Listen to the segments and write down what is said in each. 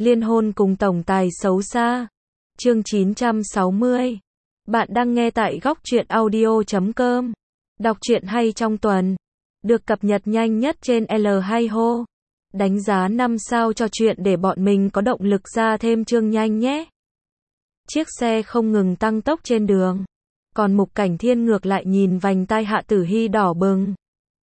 Liên hôn cùng tổng tài xấu xa. Chương 960. Bạn đang nghe tại góc truyện audio.com. Đọc truyện hay trong tuần. Được cập nhật nhanh nhất trên L2 Ho. Đánh giá 5 sao cho chuyện để bọn mình có động lực ra thêm chương nhanh nhé. Chiếc xe không ngừng tăng tốc trên đường. Còn Mục Cảnh Thiên ngược lại nhìn vành tai Hạ Tử Hy đỏ bừng.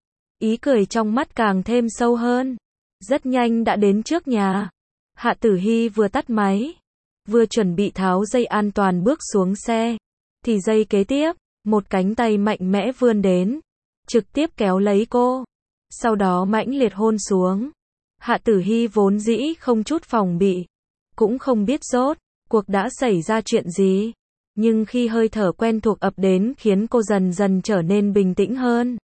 Ý cười trong mắt càng thêm sâu hơn. Rất nhanh đã đến trước nhà. Hạ Tử Hy vừa tắt máy, vừa chuẩn bị tháo dây an toàn bước xuống xe, thì giây kế tiếp, một cánh tay mạnh mẽ vươn đến, trực tiếp kéo lấy cô, sau đó mãnh liệt hôn xuống. Hạ Tử Hy vốn dĩ không chút phòng bị, cũng không biết rốt cuộc đã xảy ra chuyện gì, nhưng khi hơi thở quen thuộc ập đến khiến cô dần dần trở nên bình tĩnh hơn.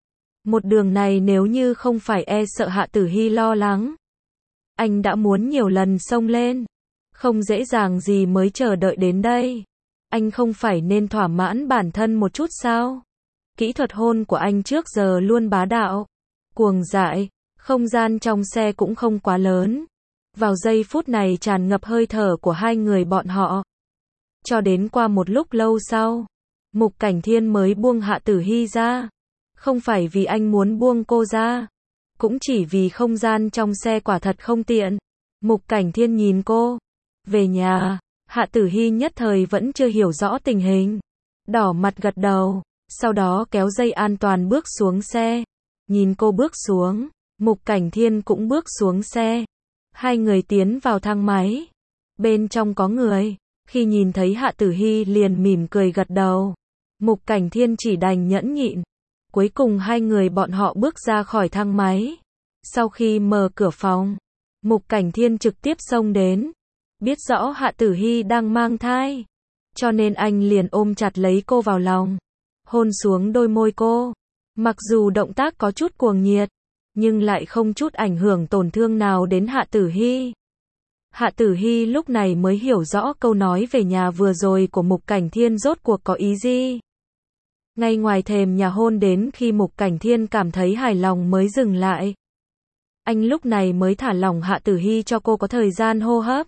Một đường này nếu như không phải sợ Hạ Tử Hy lo lắng, anh đã muốn nhiều lần xông lên. Không dễ dàng gì mới chờ đợi đến đây. Anh không phải nên thỏa mãn bản thân một chút sao? Kỹ thuật hôn của anh trước giờ luôn bá đạo, cuồng dại, không gian trong xe cũng không quá lớn. Vào giây phút này tràn ngập hơi thở của hai người bọn họ. Cho đến qua một lúc lâu sau, Mục Cảnh Thiên mới buông Hạ Tử Hy ra. Không phải vì anh muốn buông cô ra, cũng chỉ vì không gian trong xe quả thật không tiện. Mục Cảnh Thiên nhìn cô. Về nhà, Hạ Tử Hy nhất thời vẫn chưa hiểu rõ tình hình. Đỏ mặt gật đầu, sau đó kéo dây an toàn bước xuống xe. Nhìn cô bước xuống, Mục Cảnh Thiên cũng bước xuống xe. Hai người tiến vào thang máy. Bên trong có người. Khi nhìn thấy Hạ Tử Hy liền mỉm cười gật đầu. Mục Cảnh Thiên chỉ đành nhẫn nhịn. Cuối cùng hai người bọn họ bước ra khỏi thang máy. Sau khi mở cửa phòng, Mục Cảnh Thiên trực tiếp xông đến. Biết rõ Hạ Tử Hy đang mang thai, cho nên anh liền ôm chặt lấy cô vào lòng, hôn xuống đôi môi cô. Mặc dù động tác có chút cuồng nhiệt, nhưng lại không chút ảnh hưởng tổn thương nào đến Hạ Tử Hy. Hạ Tử Hy lúc này mới hiểu rõ câu nói về nhà vừa rồi của Mục Cảnh Thiên rốt cuộc có ý gì. Ngay ngoài thềm nhà hôn đến khi Mục Cảnh Thiên cảm thấy hài lòng mới dừng lại. Anh lúc này mới thả lỏng Hạ Tử Hy cho cô có thời gian hô hấp.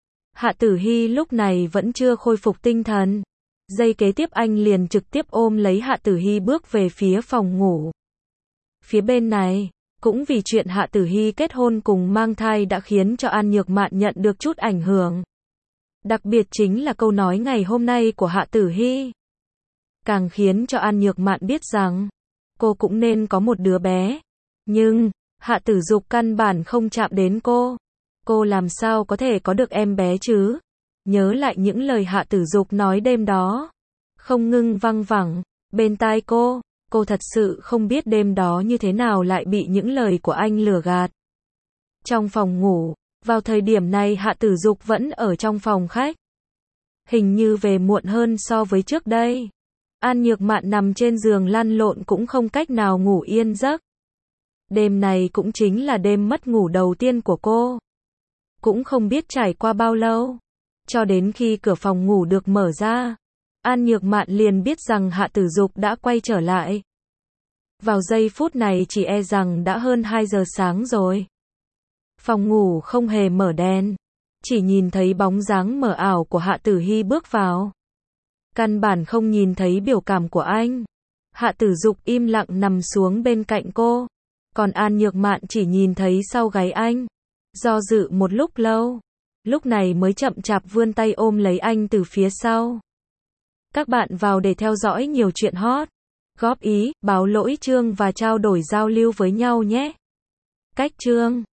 Hạ Tử Hy lúc này vẫn chưa khôi phục tinh thần. Giây kế tiếp anh liền trực tiếp ôm lấy Hạ Tử Hy bước về phía phòng ngủ. Phía bên này, cũng vì chuyện Hạ Tử Hy kết hôn cùng mang thai đã khiến cho An Nhược Mạn nhận được chút ảnh hưởng. Đặc biệt chính là câu nói ngày hôm nay của Hạ Tử Hy. Càng khiến cho An Nhược Mạn biết rằng, cô cũng nên có một đứa bé. Nhưng, Hạ Tử Dục căn bản không chạm đến cô. Cô làm sao có thể có được em bé chứ? Nhớ lại những lời Hạ Tử Dục nói đêm đó, không ngừng văng vẳng bên tai cô thật sự không biết đêm đó như thế nào lại bị những lời của anh lừa gạt. Trong phòng ngủ, vào thời điểm này Hạ Tử Dục vẫn ở trong phòng khách. Hình như về muộn hơn so với trước đây. An Nhược Mạn nằm trên giường lăn lộn cũng không cách nào ngủ yên giấc. Đêm này cũng chính là đêm mất ngủ đầu tiên của cô. Cũng không biết trải qua bao lâu, cho đến khi cửa phòng ngủ được mở ra, An Nhược Mạn liền biết rằng Hạ Tử Dục đã quay trở lại. Vào giây phút này chỉ rằng đã hơn 2 giờ sáng rồi. Phòng ngủ không hề mở đèn, chỉ nhìn thấy bóng dáng mờ ảo của Hạ Tử Hy bước vào. Căn bản không nhìn thấy biểu cảm của anh. Hạ Tử Dục im lặng nằm xuống bên cạnh cô, còn An Nhược Mạn chỉ nhìn thấy sau gáy anh. Do dự một lúc lâu, lúc này mới chậm chạp vươn tay ôm lấy anh từ phía sau. Các bạn vào để theo dõi nhiều chuyện hot, góp ý, báo lỗi chương và trao đổi giao lưu với nhau nhé. Cách chương